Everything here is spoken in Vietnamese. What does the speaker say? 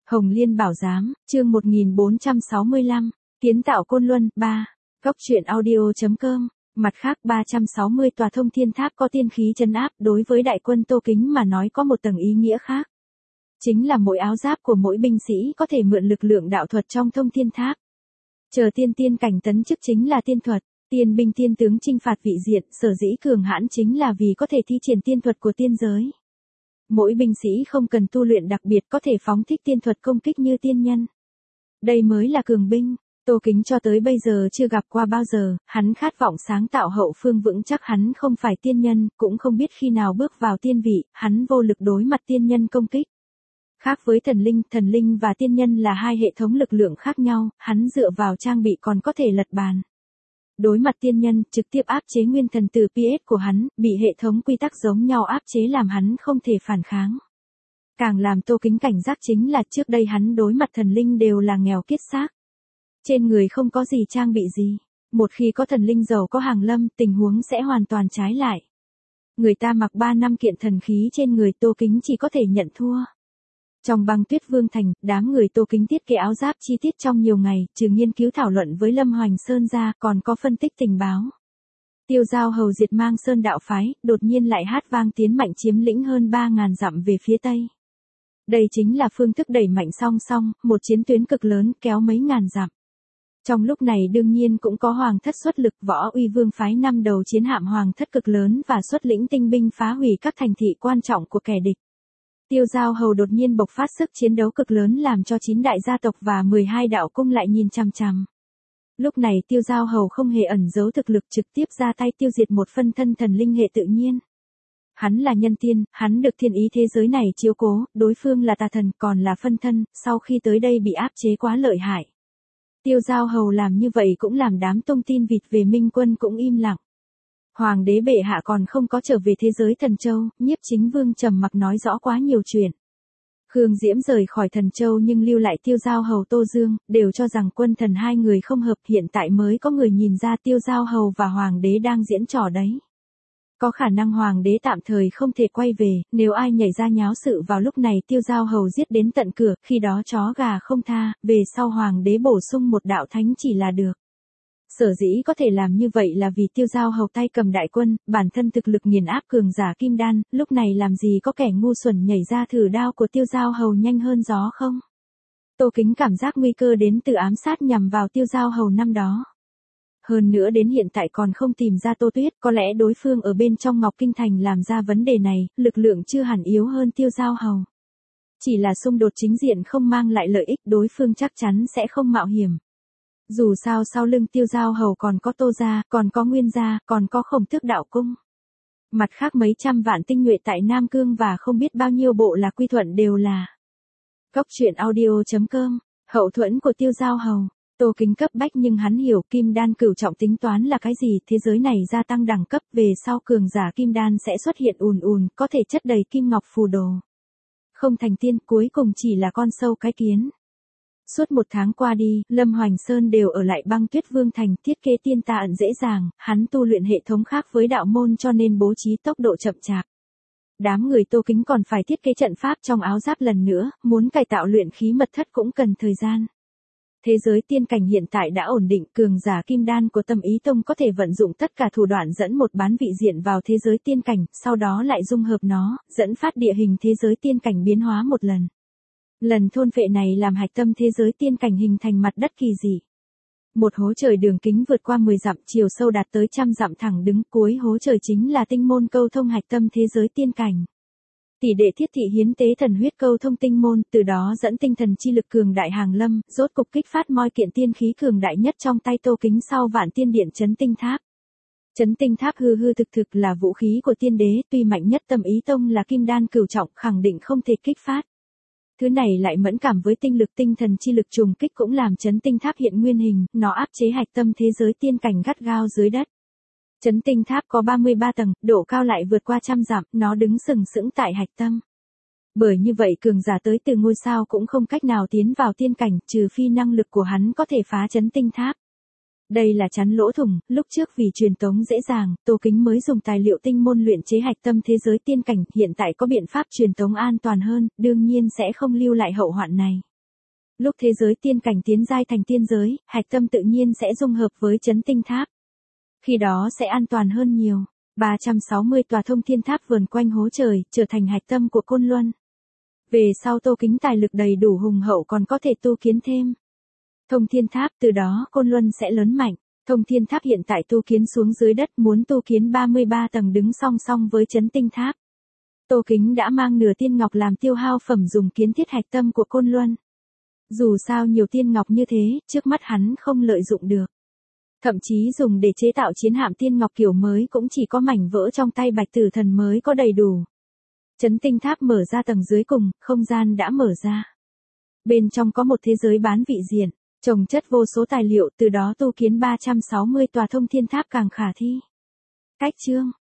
Hồng Liên Bảo Giám, chương 1465, kiến tạo Côn Luân, 3. Góc truyện audio.com. Mặt khác 360 tòa thông thiên tháp có tiên khí trấn áp đối với đại quân Tô Kính mà nói có một tầng ý nghĩa khác. Chính là mỗi áo giáp của mỗi binh sĩ có thể mượn lực lượng đạo thuật trong thông thiên tháp. Chờ tiên cảnh tấn chức chính là tiên thuật, tiên binh tiên tướng chinh phạt vị diện, sở dĩ cường hãn chính là vì có thể thi triển tiên thuật của tiên giới. Mỗi binh sĩ không cần tu luyện đặc biệt có thể phóng thích tiên thuật công kích như tiên nhân. Đây mới là cường binh, Tô Kính cho tới bây giờ chưa gặp qua bao giờ, hắn khát vọng sáng tạo hậu phương vững chắc, hắn không phải tiên nhân, cũng không biết khi nào bước vào tiên vị, hắn vô lực đối mặt tiên nhân công kích. Khác với thần linh và tiên nhân là hai hệ thống lực lượng khác nhau, hắn dựa vào trang bị còn có thể lật bàn. Đối mặt tiên nhân, trực tiếp áp chế nguyên thần từ PS của hắn, bị hệ thống quy tắc giống nhau áp chế làm hắn không thể phản kháng. Càng làm Tô Kính cảnh giác chính là trước đây hắn đối mặt thần linh đều là nghèo kiết xác. Trên người không có gì trang bị gì. Một khi có thần linh giàu có hàng lâm, tình huống sẽ hoàn toàn trái lại. Người ta mặc 3 năm kiện thần khí trên người, Tô Kính chỉ có thể nhận thua. Trong Băng Tuyết Vương Thành, đám người Tô Kính thiết kế áo giáp chi tiết trong nhiều ngày, trừ nghiên cứu thảo luận với Lâm Hoành Sơn ra, còn có phân tích tình báo. Tiêu Giao Hầu diệt Mang Sơn đạo phái, đột nhiên lại hát vang tiến mạnh chiếm lĩnh hơn 3.000 dặm về phía tây. Đây chính là phương thức đẩy mạnh song song, một chiến tuyến cực lớn kéo mấy ngàn dặm. Trong lúc này đương nhiên cũng có Hoàng Thất xuất lực, Võ Uy Vương phái 5 đầu chiến hạm Hoàng Thất cực lớn và xuất lĩnh tinh binh phá hủy các thành thị quan trọng của kẻ địch. Tiêu Giao Hầu đột nhiên bộc phát sức chiến đấu cực lớn làm cho 9 đại gia tộc và 12 đạo cung lại nhìn chằm chằm. Lúc này Tiêu Giao Hầu không hề ẩn giấu thực lực, trực tiếp ra tay tiêu diệt một phân thân thần linh hệ tự nhiên. Hắn là nhân tiên, hắn được thiên ý thế giới này chiếu cố, đối phương là tà thần còn là phân thân, sau khi tới đây bị áp chế quá lợi hại. Tiêu Giao Hầu làm như vậy cũng làm đám tung tin vịt về Minh Quân cũng im lặng. Hoàng đế bệ hạ còn không có trở về thế giới Thần Châu, Nhiếp Chính Vương trầm mặc nói rõ quá nhiều chuyện. Khương Diễm rời khỏi Thần Châu nhưng lưu lại Tiêu Giao Hầu Tô Dương, đều cho rằng quân thần hai người không hợp, hiện tại mới có người nhìn ra Tiêu Giao Hầu và Hoàng đế đang diễn trò đấy. Có khả năng Hoàng đế tạm thời không thể quay về, nếu ai nhảy ra nháo sự vào lúc này Tiêu Giao Hầu giết đến tận cửa, khi đó chó gà không tha, về sau Hoàng đế bổ sung một đạo thánh chỉ là được. Sở dĩ có thể làm như vậy là vì Tiêu Giao Hầu tay cầm đại quân, bản thân thực lực nghiền áp cường giả kim đan, lúc này làm gì có kẻ ngu xuẩn nhảy ra thử đao của Tiêu Giao Hầu nhanh hơn gió không? Tô Kính cảm giác nguy cơ đến từ ám sát nhằm vào Tiêu Giao Hầu năm đó. Hơn nữa đến hiện tại còn không tìm ra Tô Tuyết, có lẽ đối phương ở bên trong Ngọc Kinh Thành làm ra vấn đề này, lực lượng chưa hẳn yếu hơn Tiêu Giao Hầu. Chỉ là xung đột chính diện không mang lại lợi ích, đối phương chắc chắn sẽ không mạo hiểm. Dù sao sau lưng Tiêu Giao Hầu còn có Tô gia, còn có Nguyên gia, còn có Khổng Tước đạo cung. Mặt khác mấy trăm vạn tinh nhuệ tại Nam Cương và không biết bao nhiêu bộ lạc Quy Thuận đều là. Góc truyện audio.com, hậu thuẫn của Tiêu Giao Hầu. Tô Kính cấp bách nhưng hắn hiểu kim đan cửu trọng tính toán là cái gì, thế giới này gia tăng đẳng cấp về sau cường giả kim đan sẽ xuất hiện ùn, có thể chất đầy kim ngọc phù đồ. Không thành tiên cuối cùng chỉ là con sâu cái kiến. Suốt 1 tháng qua đi, Lâm Hoành Sơn đều ở lại Băng Tuyết Vương Thành, thiết kế tiên tà ẩn dễ dàng, hắn tu luyện hệ thống khác với đạo môn cho nên bố trí tốc độ chậm chạp. Đám người Tô Kính còn phải thiết kế trận pháp trong áo giáp lần nữa, muốn cải tạo luyện khí mật thất cũng cần thời gian. Thế giới tiên cảnh hiện tại đã ổn định, cường giả kim đan của Tâm Ý Tông có thể vận dụng tất cả thủ đoạn dẫn một bán vị diện vào thế giới tiên cảnh, sau đó lại dung hợp nó, dẫn phát địa hình thế giới tiên cảnh biến hóa một lần. Lần thôn phệ này làm hạch tâm thế giới tiên cảnh hình thành mặt đất kỳ dị. Một hố trời đường kính vượt qua 10 dặm, chiều sâu đạt tới 100 dặm thẳng đứng, cuối hố trời chính là tinh môn câu thông hạch tâm thế giới tiên cảnh. Tỷ đệ thiết thị hiến tế thần huyết câu thông tinh môn, từ đó dẫn tinh thần chi lực cường đại hàng lâm, rốt cục kích phát moi kiện tiên khí cường đại nhất trong tay Tô Kính sau Vạn Tiên Điện Chấn Tinh Tháp. Chấn Tinh Tháp hư thực là vũ khí của tiên đế, tuy mạnh nhất Tâm Ý Tông là kim đan cửu trọng, khẳng định không thể kích phát. Thứ này lại mẫn cảm với tinh lực tinh thần chi lực trùng kích cũng làm Chấn Tinh Tháp hiện nguyên hình, nó áp chế hạch tâm thế giới tiên cảnh gắt gao dưới đất. Chấn Tinh Tháp có 33 tầng, độ cao lại vượt qua 100 dặm, nó đứng sừng sững tại hạch tâm. Bởi như vậy cường giả tới từ ngôi sao cũng không cách nào tiến vào tiên cảnh, trừ phi năng lực của hắn có thể phá Chấn Tinh Tháp. Đây là chắn lỗ thủng, lúc trước vì truyền tống dễ dàng, Tô Kính mới dùng tài liệu tinh môn luyện chế hạch tâm thế giới tiên cảnh, hiện tại có biện pháp truyền tống an toàn hơn, đương nhiên sẽ không lưu lại hậu hoạn này. Lúc thế giới tiên cảnh tiến giai thành tiên giới, hạch tâm tự nhiên sẽ dung hợp với chấn tinh tháp. Khi đó sẽ an toàn hơn nhiều. 360 tòa thông thiên tháp vườn quanh hố trời, trở thành hạch tâm của Côn Luân. Về sau Tô Kính tài lực đầy đủ hùng hậu còn có thể tu kiến thêm thông thiên tháp, từ đó Côn Luân sẽ lớn mạnh. Thông thiên tháp hiện tại tu kiến xuống dưới đất, muốn tu kiến 33 tầng đứng song song với chấn tinh tháp. Tô Kính đã mang nửa tiên ngọc làm tiêu hao phẩm dùng kiến thiết hạch tâm của Côn Luân. Dù sao nhiều tiên ngọc như thế, trước mắt hắn không lợi dụng được. Thậm chí dùng để chế tạo chiến hạm tiên ngọc kiểu mới cũng chỉ có mảnh vỡ trong tay Bạch Tử Thần mới có đầy đủ. Chấn tinh tháp mở ra tầng dưới cùng, không gian đã mở ra. Bên trong có một thế giới bán vị diện, chồng chất vô số tài liệu, từ đó tu kiến 360 tòa thông thiên tháp càng khả thi. Cách chương